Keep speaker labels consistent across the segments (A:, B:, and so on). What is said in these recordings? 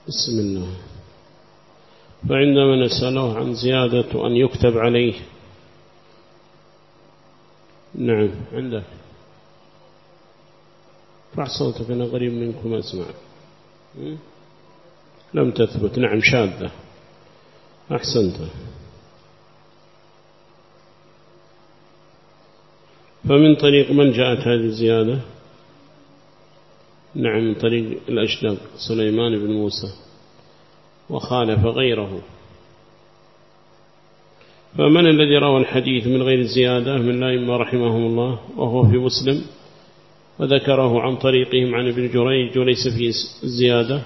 A: بسم الله. فعندما نسأله عن زيادة أن يكتب عليه. نعم عندك. رفع صوتك، أنا قريب منكم أسمع. لم تثبت. نعم شاذة. أحسنت. فمن طريق من جاءت هذه الزيادة؟ نعم من طريق الأشدق سليمان بن موسى، وخالف غيره. فمن الذي روى الحديث من غير الزيادة من الأئمة رحمهم الله وهو في مسلم وذكره عن طريقهم عن ابن جريج وليس فيه الزيادة؟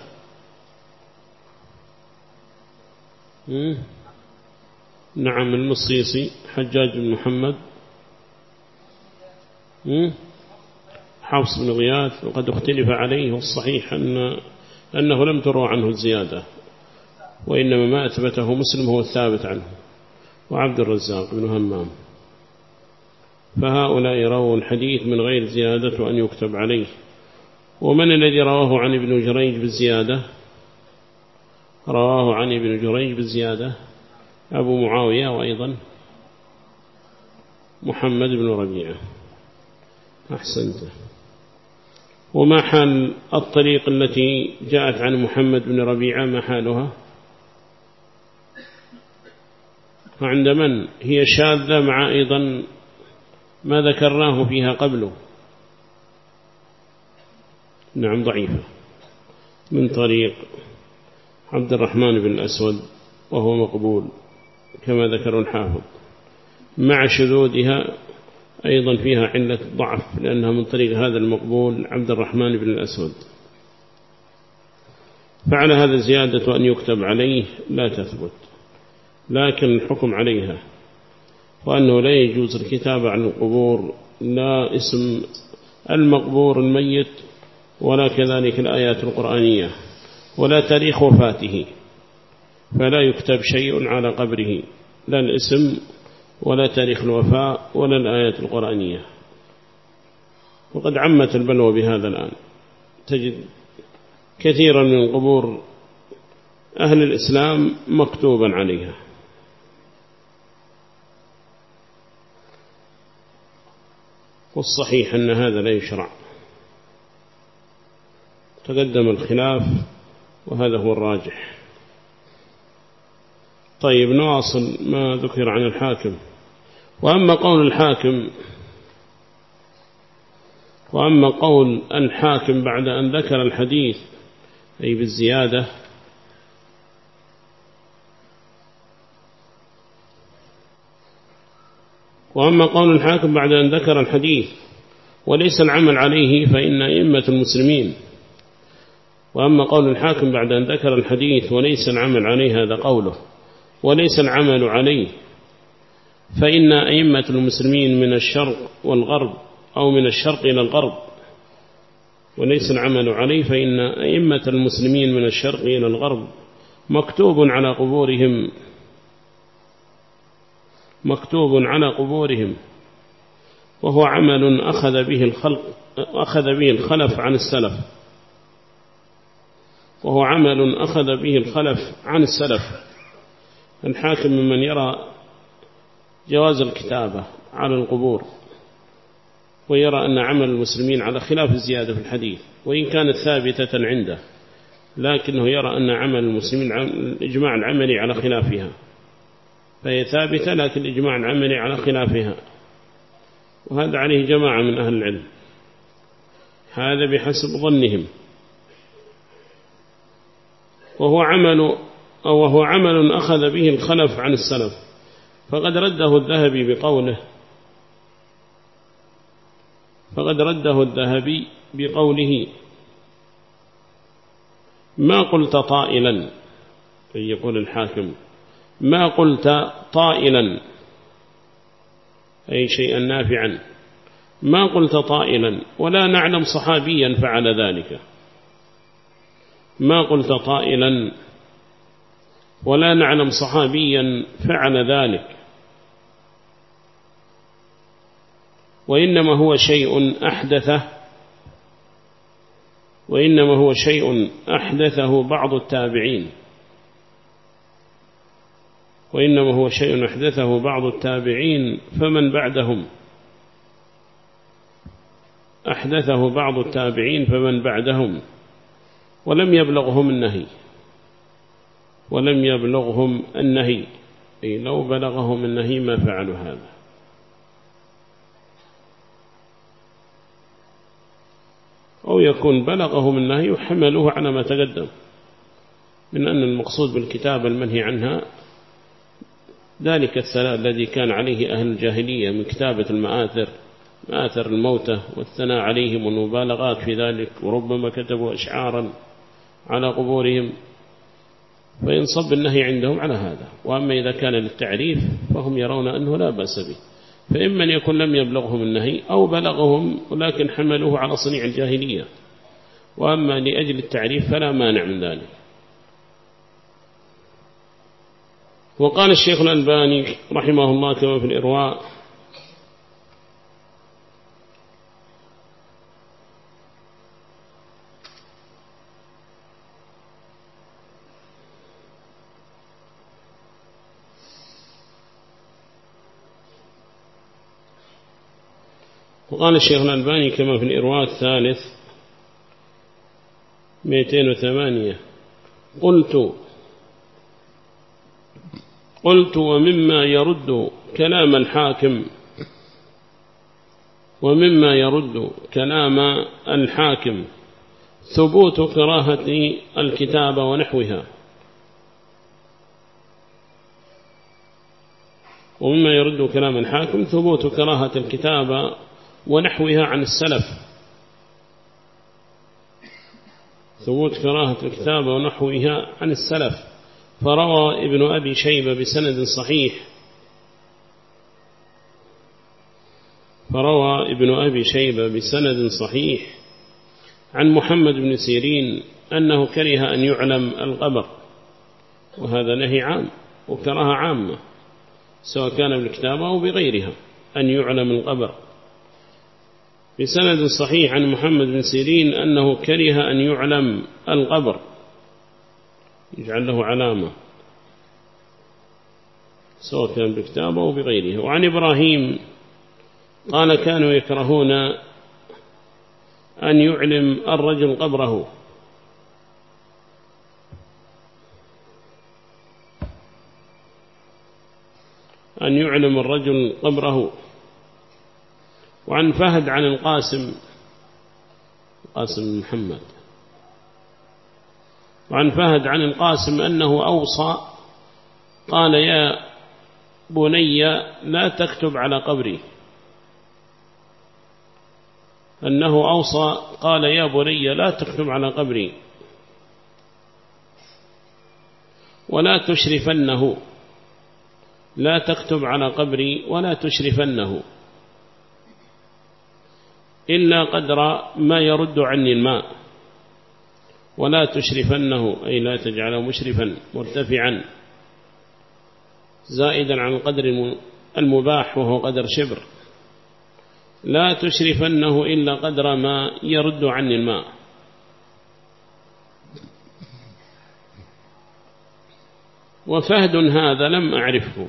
A: نعم المصيصي حجاج بن محمد، حفص بن غياث، وقد اختلف عليه، والصحيح أنه لم تروى عنه الزيادة، وإنما ما أثبته مسلم هو الثابت عنه، وعبد الرزاق بن همام. فهؤلاء رووا الحديث من غير زيادة أن يكتب عليه. ومن الذي رواه عن ابن جريج بالزيادة؟ رواه عن ابن جريج بالزيادة أبو معاوية، وأيضا محمد بن ربيعة. أحسنت. وما حال الطريق التي جاءت عن محمد بن ربيعة، ما حالها؟ وعند من هي شاذة مع أيضا ما ذكرناه فيها قبله؟ نعم ضعيفة. من طريق عبد الرحمن بن الأسود وهو مقبول كما ذكر الحافظ، مع شذوذها أيضا فيها علة ضعف، لأنها من طريق هذا المقبول عبد الرحمن بن الأسود. فعلى هذا زيادة أن يكتب عليه لا تثبت، لكن الحكم عليها، وأنه لا يجوز الكتابة عن القبور، لا اسم المقبور الميت، ولا كذلك الآيات القرآنية، ولا تاريخ وفاته، فلا يكتب شيء على قبره، لا الاسم ولا تاريخ الوفاء ولا الآيات القرآنية. وقد عمت البلوى بهذا الآن، تجد كثيرا من قبور أهل الإسلام مكتوبا عليها. والصحيح أن هذا لا يشرع، تقدم الخلاف وهذا هو الراجح. طيب نواصل ما ذكر عن الحاكم. وأما قول الحاكم بعد أن ذكر الحديث أي بالزيادة، وأما قول الحاكم بعد أن ذكر الحديث وليس العمل عليه فإن أئمة المسلمين. وأما قول الحاكم بعد أن ذكر الحديث وليس العمل عليه، هذا قوله وليس العمل عليه، فإن أئمة المسلمين من الشرق والغرب، أو من الشرق إلى الغرب، وليس العمل عليه، فإن أئمة المسلمين من الشرق إلى الغرب مكتوب على قبورهم، وهو عمل أخذ به الخلف عن السلف. الحاكم ممن يرى جواز الكتابة على القبور، ويرى أن عمل المسلمين على خلاف الزيادة في الحديث، وإن كانت ثابتة عنده، لكنه يرى أن عمل المسلمين الإجماع العملي على خلافها، فهي ثابتة لكن الإجماع العملي على خلافها. وهذا عليه جماعة من أهل العلم، هذا بحسب ظنهم. وهو عمل أخذ به الخلف عن السلف، فقد رده الذهبي بقوله ما قلت طائلا، يقول الحاكم ما قلت طائلا أي شيئا نافعا، ما قلت طائلا، ولا نعلم صحابيا فعل ذلك. ما قلت طائلا ولا نعلم صحابيا فعل ذلك، وإنما هو شيء أحدثه وإنما هو شيء أحدثه بعض التابعين، وإنما هو شيء أحدثه بعض التابعين فمن بعدهم، أحدثه بعض التابعين فمن بعدهم، ولم يبلغهم النهي، ولم يبلغهم النهي، أي لو بلغهم النهي ما فعلوا هذا. أو يكون بلغهم النهي وحملوه على ما تقدم من أن المقصود بالكتابة المنهي عنها ذلك الثناء الذي كان عليه أهل الجاهلية من كتابة المآثر، مآثر الموتى والثناء عليهم والمبالغات في ذلك، وربما كتبوا أشعارا على قبورهم، فينصب النهي عندهم على هذا. وأما إذا كان للتعريف فهم يرون أنه لا بأس به، فإما أن يكون لم يبلغهم النهي أو بلغهم ولكن حملوه على صنيع الجاهلية، وأما لأجل التعريف فلا مانع من ذلك. وقال الشيخ الألباني رحمه الله كما في الإرواء: وقال الشيخ الألباني كما في الإرواء الثالث 208: قلت ومما يرد كلام الحاكم، ومما يرد كلام الحاكم ثبوت كراهة الكتابة ونحوها، ومما يرد كلام الحاكم ثبوت كراهة الكتابة ونحوها عن السلف، ثبوت كراهة الكتابة ونحوها عن السلف. فروى ابن أبي شيبة بسند صحيح، فروى ابن أبي شيبة بسند صحيح عن محمد بن سيرين أنه كره أن يعلم القبر، وهذا نهي عام وكراهة عامة سواء كان بالكتابة أو بغيرها، أن يعلم القبر، بسند صحيح عن محمد بن سيرين أنه كره أن يعلم القبر، يجعل له علامة سواء كان بالكتابة أو بغيرها. وعن إبراهيم قال: كانوا يكرهون أن يعلم الرجل قبره، أن يعلم الرجل قبره. وعن فهد عن القاسم محمد، وعن فهد عن القاسم أنه أوصى قال: يا بني لا تكتب على قبري، أنه أوصى قال: يا بني لا تكتب على قبري ولا تشرفنه، لا تكتب على قبري ولا تشرفنه إلا قدر ما يرد عني الماء، ولا تشرفنه أي لا تجعله مشرفا مرتفعا زائدا عن القدر المباح وهو قدر شبر، لا تشرفنه إلا قدر ما يرد عني الماء. وفهد هذا لم أعرفه،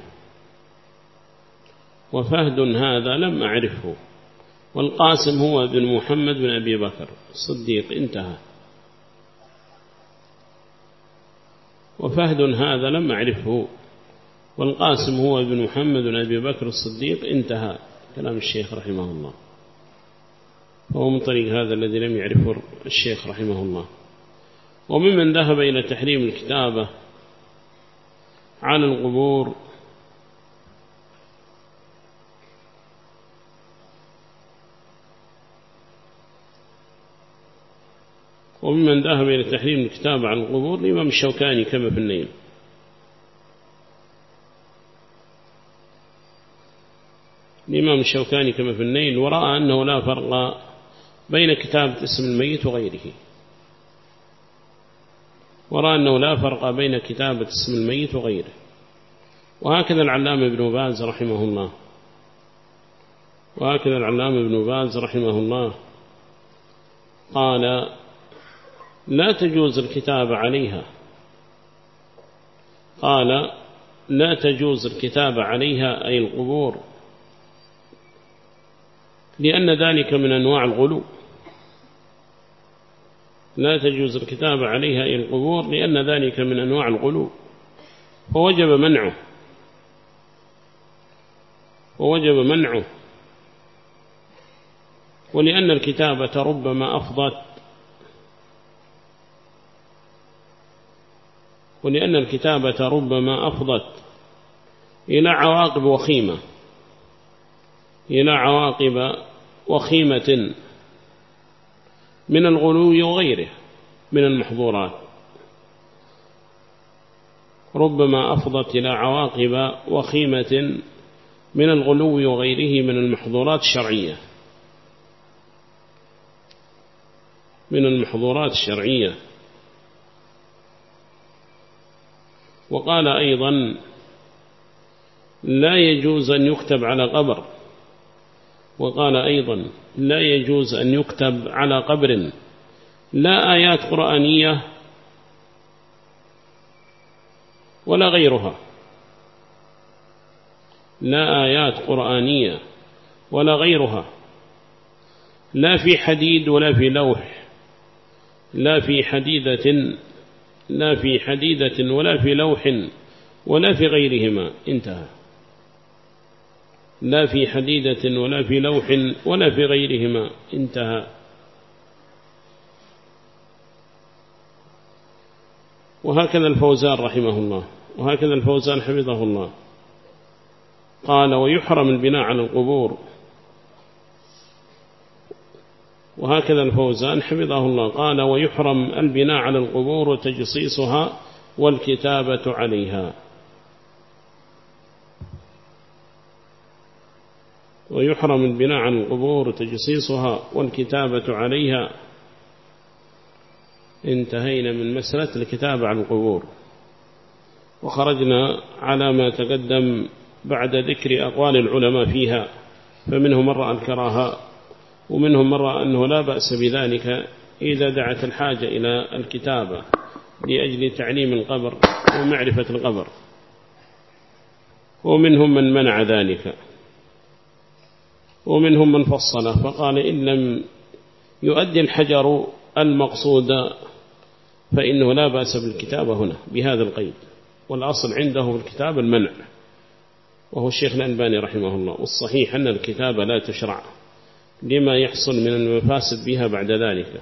A: وفهد هذا لم أعرفه، والقاسم هو بن محمد بن أبي بكر الصديق، انتهى. وفهد هذا لم أعرفه، والقاسم هو بن محمد بن أبي بكر الصديق، انتهى كلام الشيخ رحمه الله. وهو من طريق هذا الذي لم يعرفه الشيخ رحمه الله. وممن ذهب إلى تحريم الكتابة على القبور وممن ذهب إلى تحريم الكتابة على القبور الإمام الشوكاني كما في النيل، الإمام الشوكاني كما في النيل، ورأى أنه لا فرق بين كتابة اسم الميت وغيره، ورأى أنه لا فرق بين كتابة اسم الميت وغيره. وهكذا العلامة ابن باز رحمه الله، وهكذا العلامة ابن باز رحمه الله قال: لا تجوز الكتابة عليها. قال لا تجوز الكتابة عليها أي القبور، لأن ذلك من أنواع الغلو. لا تجوز الكتابة عليها أي القبور لأن ذلك من أنواع الغلو، فوجب منعه، ولأن الكتابة ربما أفضت إلى عواقب وخيمة من الغلو وغيره من المحظورات، ربما أفضت إلى عواقب وخيمة من الغلو وغيره من المحظورات الشرعية. وقال أيضا لا يجوز أن يكتب على قبر لا آيات قرآنية ولا غيرها، لا في حديد ولا في لوح، لا في حديدة ولا في لوح ولا في غيرهما. انتهى. لا في حديدة ولا في لوح ولا في غيرهما. انتهى. وهكذا الفوزان رحمه الله، وهكذا الفوزان حفظه الله قال ويحرم البناء على القبور. وهكذا الفوزان حفظه الله قال ويحرم البناء على القبور وتجصيصها والكتابة عليها. ويحرم البناء على القبور وتجصيصها والكتابة عليها. انتهينا من مسألة الكتابة على القبور، وخرجنا على ما تقدم بعد ذكر أقوال العلماء فيها، فمنهم من رأى الكراهة، ومنهم من رأى أنه لا بأس بذلك إذا دعت الحاجة إلى الكتابة لأجل تعليم القبر ومعرفة القبر، ومنهم من منع ذلك، ومنهم من فصل فقال إن لم يؤدي الحجر المقصود فإنه لا بأس بالكتابة هنا بهذا القيد، والأصل عنده الكتاب المنع، وهو الشيخ الألباني رحمه الله. والصحيح أن الكتابة لا تشرع لما يحصل من المفاسد بها بعد ذلك.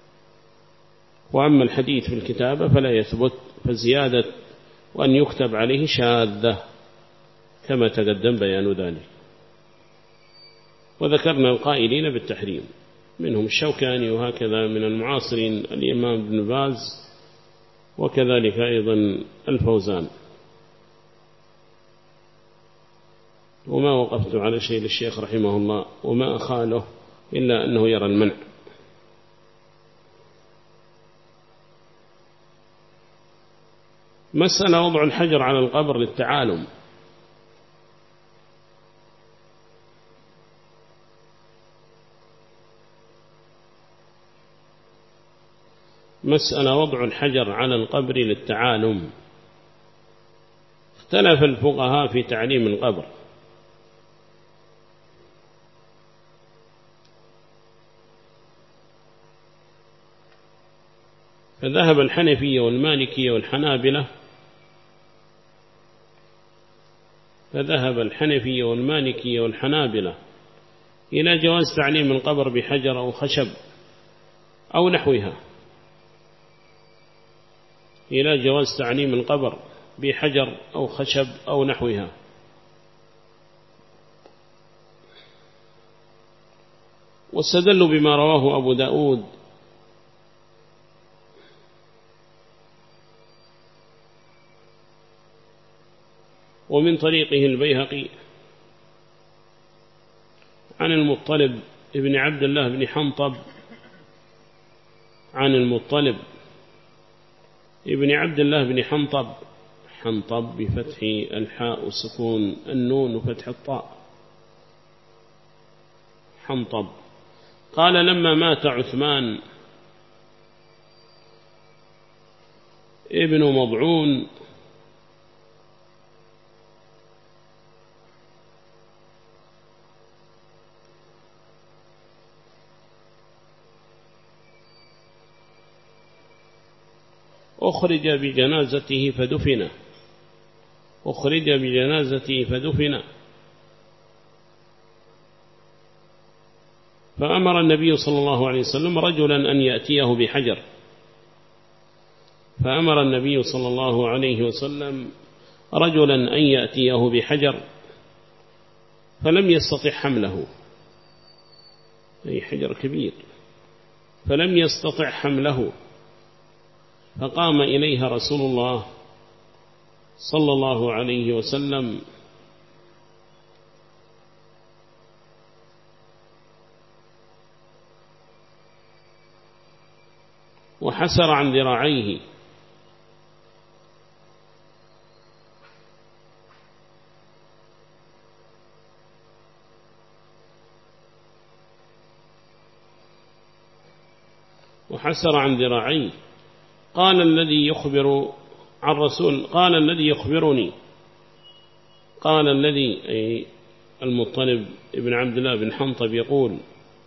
A: وأما الحديث في الكتابة فلا يثبت، فزيادة وأن يكتب عليه شاذة كما تقدم بيان ذلك. وذكرنا القائلين بالتحريم، منهم الشوكاني، وهكذا من المعاصرين الإمام ابن باز، وكذلك أيضا الفوزان. وما وقفت على شيء للشيخ رحمه الله وما أخاله إلا أنه يرى المنع. مسألة وضع الحجر على القبر للتعالم. مسألة وضع الحجر على القبر للتعالم. اختلف الفقهاء في تعليم القبر، فذهب الحنفية والمالكية والحنابلة إلى جواز تعليم القبر بحجر أو خشب أو نحوها، إلى جواز تعليم القبر بحجر أو خشب أو نحوها. واستدلوا بما رواه أبو داود ومن طريقه البيهقي عن المطلب ابن عبد الله بن حنطب، عن المطلب ابن عبد الله بن حنطب بفتح الحاء وسكون النون وفتح الطاء، حنطب، قال لما مات عثمان ابن مضعون أخرج بجنازته فدفن. أخرج بجنازته فدفن. فأمر النبي صلى الله عليه وسلم رجلا أن يأتيه بحجر. فأمر النبي صلى الله عليه وسلم رجلا أن يأتيه بحجر فلم يستطع حمله، أي حجر كبير، فلم يستطع حمله، فقام إليها رسول الله صلى الله عليه وسلم وحسر عن ذراعيه، وحسر عن ذراعيه. قال الذي يخبر عن رسول، قال الذي يخبرني، قال الذي أي المطلب ابن عبد الله بن حنطب يقول،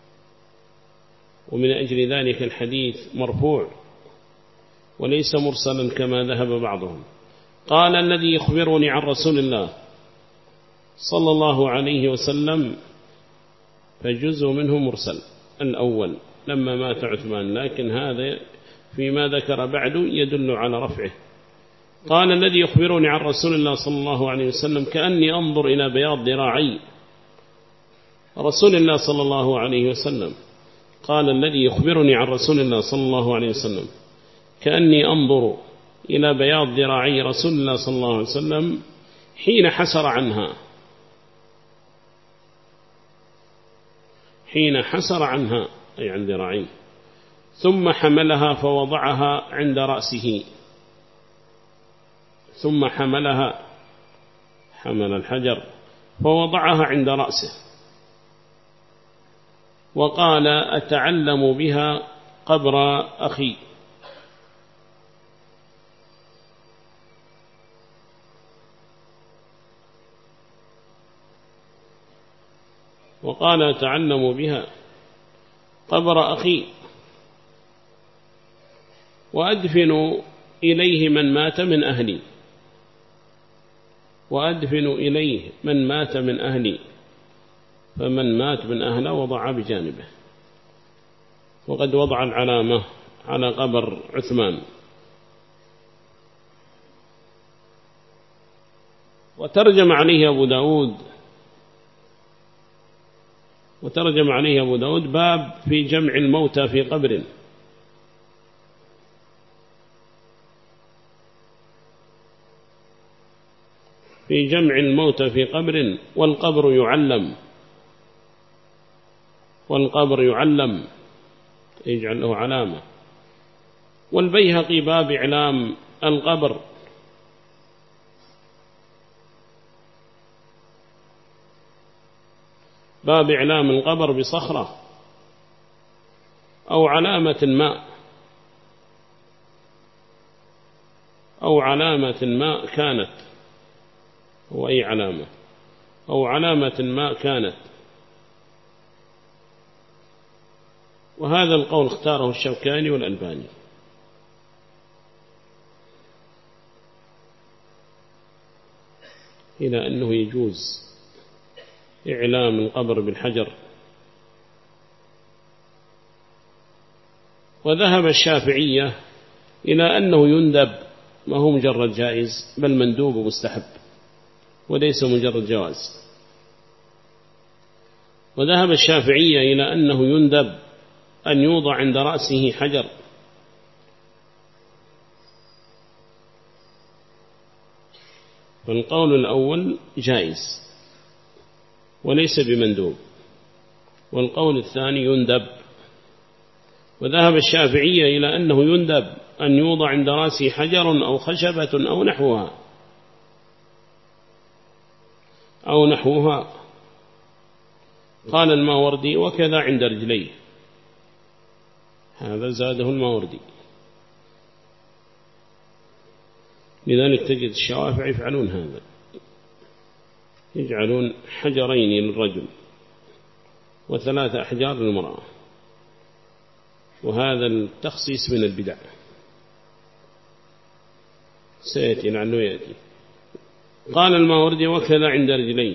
A: ومن أجل ذلك الحديث مرفوع وليس مرسلا كما ذهب بعضهم. قال الذي يخبرني عن رسول الله صلى الله عليه وسلم، فجزء منه مرسل الأول لما مات عثمان، لكن هذا فيما ذكر بعد يدل على رفعه. قال الذي يخبرني عن رسول الله صلى الله عليه وسلم كأني أنظر إلى بياض ذراعي رسول الله صلى الله عليه وسلم. قال الذي يخبرني عن رسول الله صلى الله عليه وسلم كأني أنظر إلى بياض ذراعي رسول الله صلى الله عليه وسلم حين حسر عنها، حين حسر عنها أي عن ذراعي، ثم حملها فوضعها عند رأسه، ثم حملها، حمل الحجر فوضعها عند رأسه، وقال أتعلم بها قبر أخي. وقال أتعلم بها قبر أخي وأدفن إليه من مات من أهلي، وأدفن إليه من مات من أهلي، فمن مات من أهله وضع بجانبه. وقد وضع العلامة على قبر عثمان. وترجم عليه أبو داود باب في جمع الموتى في قبر. في جمع الموتى في قبر، والقبر يعلم، والقبر يعلم يجعل له علامة. والبيهقي باب إعلام القبر. باب إعلام القبر بصخرة أو علامة ما، أو علامة ما كانت، هو أي علامة، أو علامة ما كانت. وهذا القول اختاره الشوكاني والألباني. إلى أنه يجوز إعلام القبر بالحجر. وذهب الشافعية إلى أنه يندب، ما هو مجرد جائز بل مندوب ومستحب وليس مجرد جواز. وذهب الشافعية إلى أنه يندب أن يوضع عند رأسه حجر، فالقول الأول جائز وليس بمندوب، والقول الثاني يندب. وذهب الشافعية إلى أنه يندب أن يوضع عند رأسه حجر أو خشبة أو نحوها. قال الماوردي وكذا عند رجليه، هذا زاده الماوردي. لذلك تجد الشوافع يفعلون هذا، يجعلون حجرين للرجل و3 أحجار للمرأة، وهذا التخصيص من البدع سيأتي لعله يأتي. قال الماوردي وكذا عند رجليه.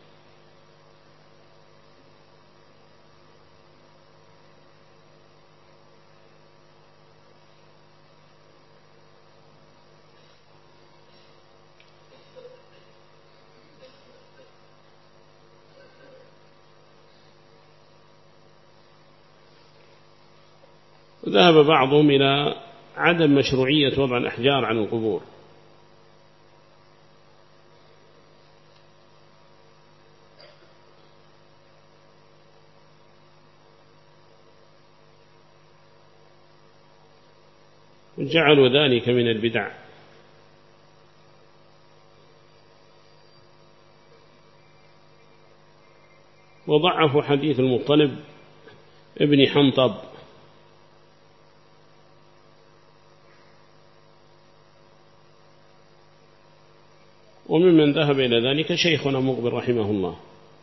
A: ذهب بعضهم إلى عدم مشروعية وضع الأحجار عن القبور، وجعلوا ذلك من البدع. وضعفوا حديث المطلب ابن حنطب، وممن ذهب إلى ذلك شيخنا مقبل رحمه الله.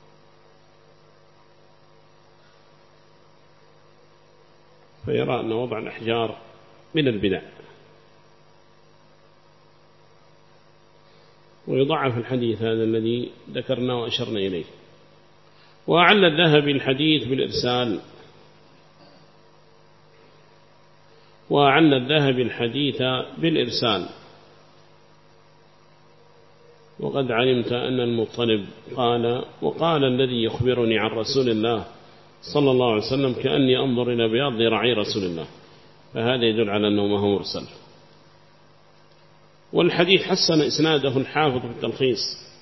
A: فيرى أن وضع الأحجار من البدع، ويضعف الحديث هذا الذي ذكرنا وأشرنا إليه. وأعل الذهبي الحديث بالإرسال، وأعل الذهبي الحديث بالإرسال. وقد علمت أن المطلب قال: وقال الذي يخبرني عن رسول الله صلى الله عليه وسلم كأني أنظر إلى بياض ذراعي رسول الله، فهذا يدل على أنه ما هو مرسل. والحديث حسن إسناده الحافظ في التلخيص،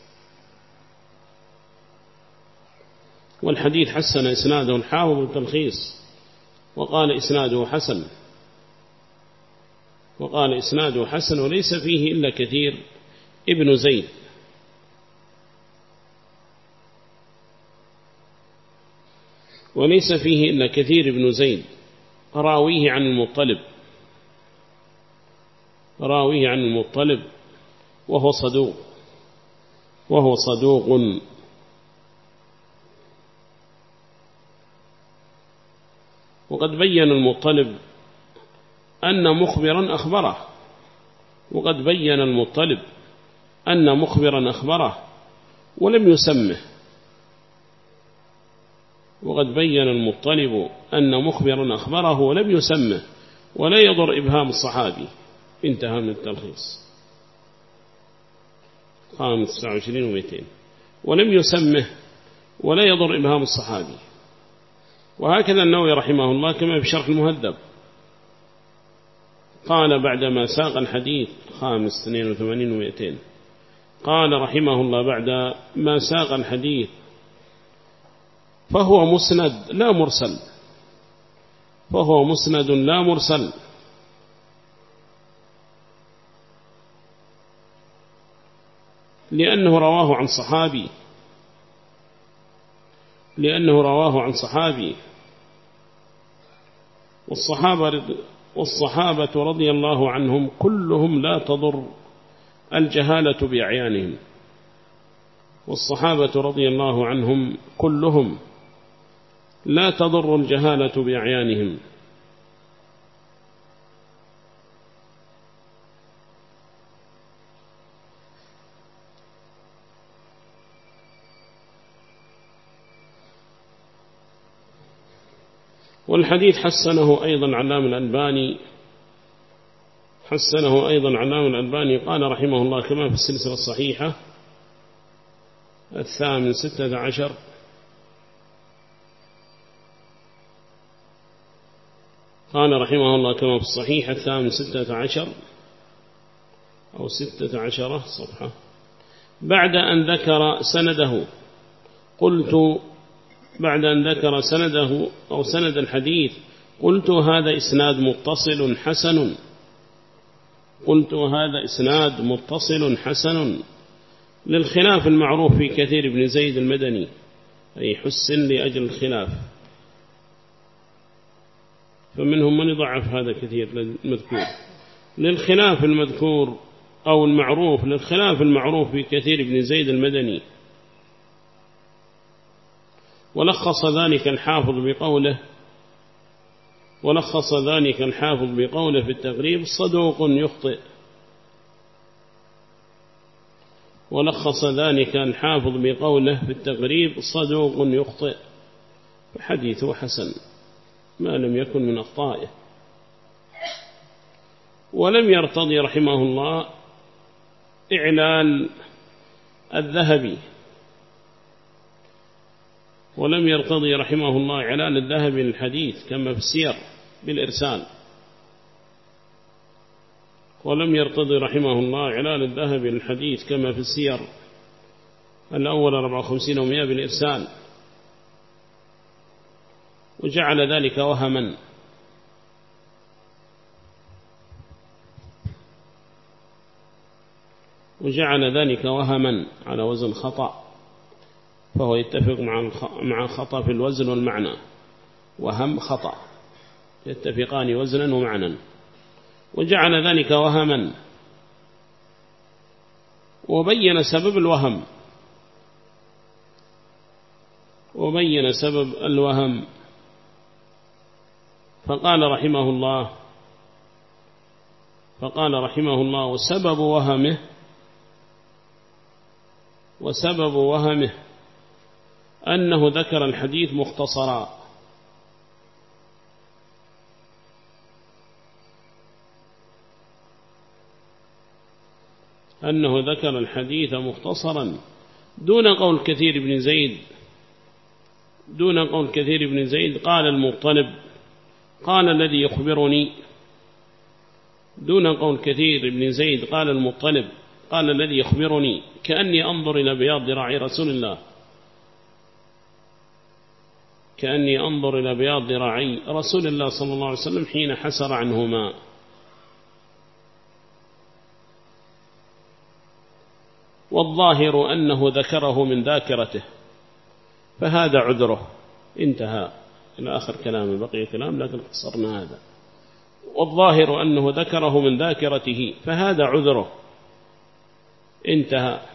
A: والحديث حسن إسناده الحافظ في التلخيص، وقال إسناده حسن، وقال إسناده حسن وليس فيه إلا كثير ابن زيد، وليس فيه إلا كثير ابن زيد راويه عن المطلب، راويه عن المطلب وهو صدوق، وهو صدوق. وقد بين المطلب أن مخبرا أخبره، وقد بين المطلب أن مخبرا أخبره ولم يسمه، وقد بين المطلب أن مخبرا أخبره ولم يسمه، ولا يضر إبهام الصحابي. انتهى من التلخيص 25 و200. ولم يسمه ولا يضر إبهام الصحابي. وهكذا النووي رحمه الله كما في شرح المهذب قال بعدما ساق الحديث 82 و200، قال رحمه الله بعد ما ساق الحديث: فهو مسند لا مرسل، فهو مسند لا مرسل، لأنه رواه عن صحابي، لأنه رواه عن صحابي. والصحابة رضي الله عنهم كلهم لا تضر الجهالة بأعيانهم، والصحابة رضي الله عنهم كلهم لا تضر الجهالة بأعيانهم. والحديث حسنه أيضا علام الألباني، حسنه أيضا علام الألباني قال رحمه الله كما في السلسلة الصحيحة 16، قال رحمه الله كما في الصحيحة 16 أو 16 صفحة، بعد أن ذكر سنده قلت، بعد أن ذكر سنده أو سند الحديث قلت: هذا إسناد متصل حسن، قلت: هذا إسناد متصل حسن، للخلاف المعروف في كثير بن زيد المدني، أي حسن لأجل الخلاف، فمنهم من يضعف هذا كثير المذكور، للخلاف المذكور أو المعروف للخلاف المعروف في كثير بن زيد المدني. ولخص ذلك الحافظ بقوله في التقريب صدوق يخطئ. ولخص ذلك الحافظ بقوله في التقريب صدوق يخطئ، فحديثه حسن ما لم يكن من أخطائه. ولم يرتضي رحمه الله إعلان الذهبي للحديث كما في السير بالإرسال. ولم يرتضي رحمه الله إعلان الذهبي للحديث كما في السير الأول 54 و100 بالإرسال، وجعل ذلك وهما على وزن خطأ، فهو يتفق مع خطأ في الوزن والمعنى، وهم خطأ يتفقان وزنا ومعنى، وجعل ذلك وهما، وبين سبب الوهم فقال رحمه الله وسبب وهمه أنه ذكر الحديث مختصرا، دون قول كثير بن زيد قال المطلب قال الذي يخبرني، كأني أنظر إلى بياض ذراع رسول الله، صلى الله عليه وسلم حين حسر عنهما. والظاهر أنه ذكره من ذاكرته فهذا عذره. انتهى إلى آخر كلامه، بقي كلام لكن قصرنا هذا. والظاهر أنه ذكره من ذاكرته فهذا عذره، انتهى.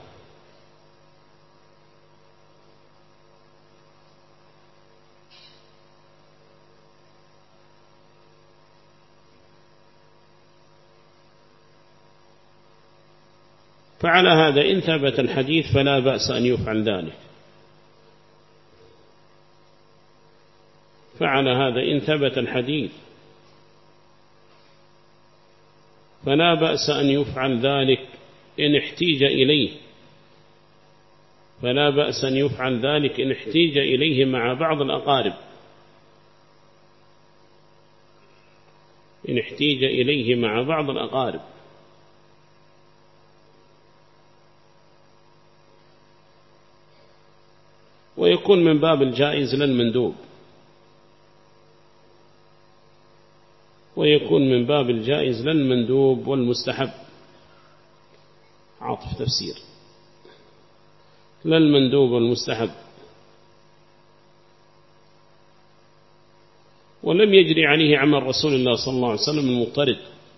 A: فعلى هذا إن ثبت الحديث فلا بأس أن يفعل ذلك. فلا بأس أن يفعل ذلك إن احتيج إليه مع بعض الأقارب. ويكون من باب الجائز للمندوب، والمستحب عاطف تفسير للمندوب والمستحب. ولم يجري عليه عمل رسول الله صلى الله عليه وسلم المضطرد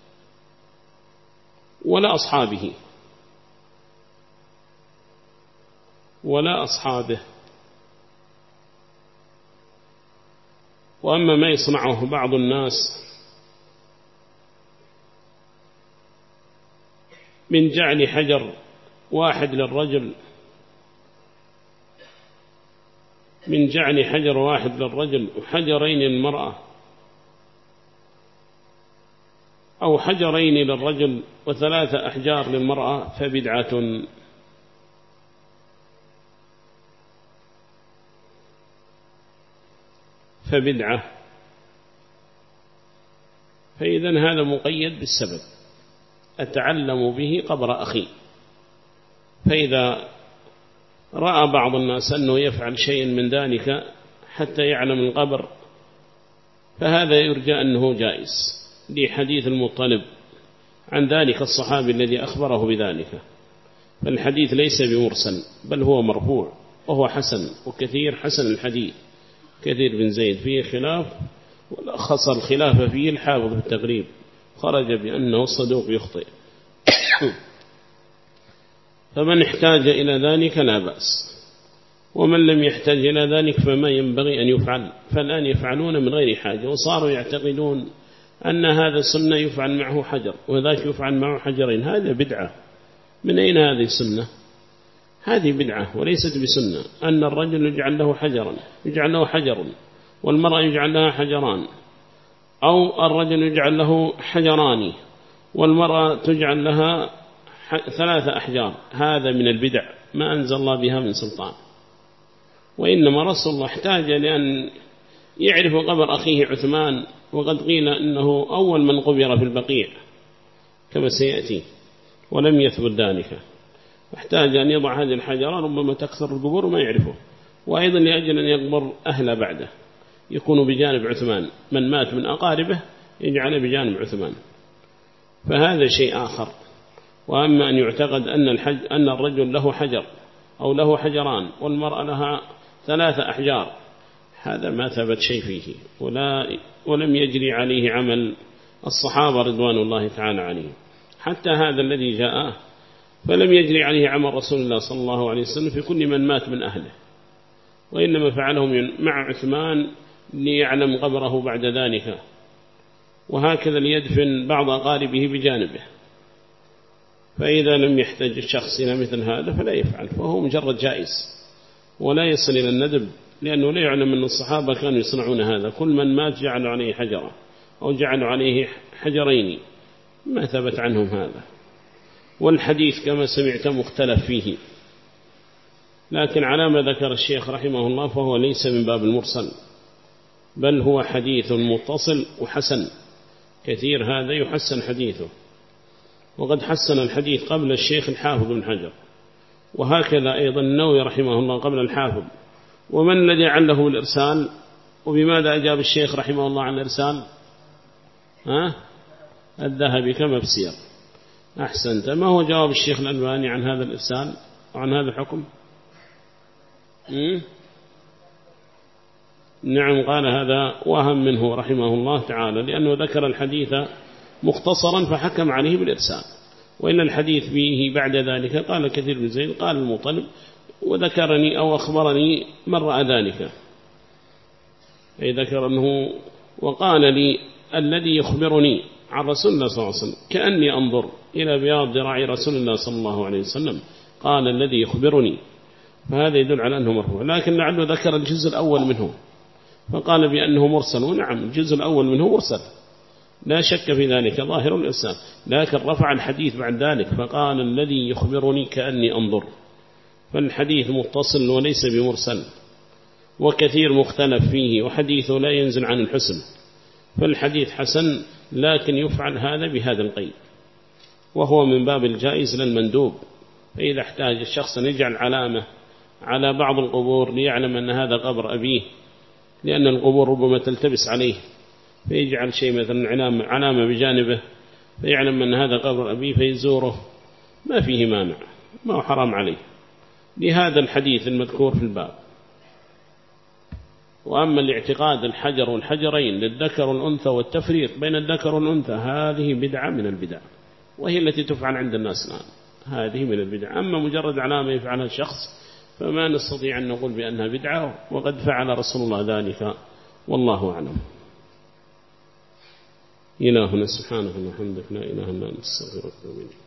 A: ولا أصحابه. وأما ما يصنعه بعض الناس من جعل حجر واحد للرجل وحجرين للمرأة، أو حجرين للرجل و3 أحجار للمرأة، فبدعة. فإذن هذا مقيد بالسبب، أتعلم به قبر أخي. فإذا رأى بعض الناس أنه يفعل شيء من ذلك حتى يعلم القبر، فهذا يرجى أنه جائز لحديث المطلب عن ذلك الصحابي الذي أخبره بذلك. فالحديث ليس بمرسل بل هو مرفوع، وهو حسن، وكثير حسن الحديث كثير بن زيد فيه خلاف، ولخص الخلاف فيه الحافظ في التقريب، خرج بأنه الصدوق يخطئ. فمن احتاج إلى ذلك لا بأس، ومن لم يحتاج إلى ذلك فما ينبغي أن يفعل. فالآن يفعلون من غير حاجة، وصاروا يعتقدون أن هذا السنة يفعل معه حجر وذاك يفعل معه حجرين. هذا بدعة. من أين هذه السنة؟ هذه بدعة وليست بسنة. أن الرجل يجعل له حجرا، يجعل له حجر، والمرأة يجعل لها حجران، أو الرجل يجعل له حجران والمرأة تجعل لها 3 أحجار. هذا من البدع ما أنزل الله بها من سلطان. وإنما رسول الله احتاج لأن يعرف قبر أخيه عثمان، وقد قيل إنه أول من قبر في البقيع كما سيأتي، ولم يثبت ذلك، احتاج أن يضع هذه الحجرة، ربما تكثر القبور ما يعرفه. وأيضا لأجل أن يقبر أهل بعده يكون بجانب عثمان، من مات من أقاربه يجعل بجانب عثمان، فهذا شيء آخر. وأما أن يعتقد أن الرجل له حجر أو له حجران والمرأة لها 3 أحجار، هذا ما ثبت شيء فيه، ولم يجري عليه عمل الصحابة رضوان الله تعالى عليهم. حتى هذا الذي جاء فلم يجري عليه عمل رسول الله صلى الله عليه وسلم في كل من مات من أهله، وإنما فعله مع عثمان ليعلم قبره بعد ذلك، وهكذا ليدفن بعض أقاربه بجانبه. فإذا لم يحتاج الشخص إلى مثل هذا فلا يفعل، فهو مجرد جائز ولا يصل إلى الندب، لأنه لا يعلم أن الصحابة كانوا يصنعون هذا. كل من مات جعلوا عليه حجرة أو جعلوا عليه حجرين، ما ثبت عنهم هذا. والحديث كما سمعت مختلف فيه، لكن على ما ذكر الشيخ رحمه الله فهو ليس من باب المرسل، بل هو حديث متصل وحسن كثير، هذا يحسن حديثه. وقد حسن الحديث قبل الشيخ الحافظ بن حجر، وهكذا أيضا النووي رحمه الله قبل الحافظ. ومن الذي عله الإرسال؟ وبماذا أجاب الشيخ رحمه الله عن الإرسال؟ الذهبي كما في سير. أحسنت. ما هو جواب الشيخ الألباني عن هذا الإرسال وعن هذا الحكم؟ نعم، قال هذا وهم منه رحمه الله تعالى، لأنه ذكر الحديث مختصرا فحكم عليه بالإرسال، وإن الحديث فيه بعد ذلك قال كثير بن زيد قال المطلب وذكرني أو أخبرني من رأى ذلك، أي ذكر أنه وقال لي الذي يخبرني عن رسول الله صلى الله عليه وسلم كأني أنظر إلى بياض ذراع رسول الله صلى الله عليه وسلم، قال الذي يخبرني، فهذا يدل على أنه مرفوع. لكن لعله ذكر الجزء الأول منه فقال بأنه مرسل، ونعم الجزء الأول منه مرسل لا شك في ذلك ظاهر الإرسال، لكن رفع الحديث بعد ذلك فقال الذي يخبرني كأني أنظر، فالحديث متصل وليس بمرسل، وكثير مختلف فيه، وحديثه لا ينزل عن الحسن، فالحديث حسن لكن يفعل هذا بهذا القيد، وهو من باب الجائز للمندوب. فإذا احتاج الشخص أن يجعل علامة على بعض القبور ليعلم أن هذا قبر أبيه، لأن القبور ربما تلتبس عليه، فيجعل شيء مثلا علامة بجانبه فيعلم أن هذا قبر أبيه فيزوره، ما فيه مانع، ما هو حرام عليه لهذا الحديث المذكور في الباب. وأما الاعتقاد الحجر والحجرين للذكر والأنثى والتفريق بين الذكر والأنثى، هذه بدعة من البدع، وهي التي تفعل عند الناس الآن، هذه من البدع. أما مجرد علامة يفعلها الشخص فما نستطيع أن نقول بأنها بدعة، وقد فعل رسول الله ذلك، والله أعلم. إلهنا سبحانه وبحمدك لا إله إلا أنت، استغفرك وأتوب إليك.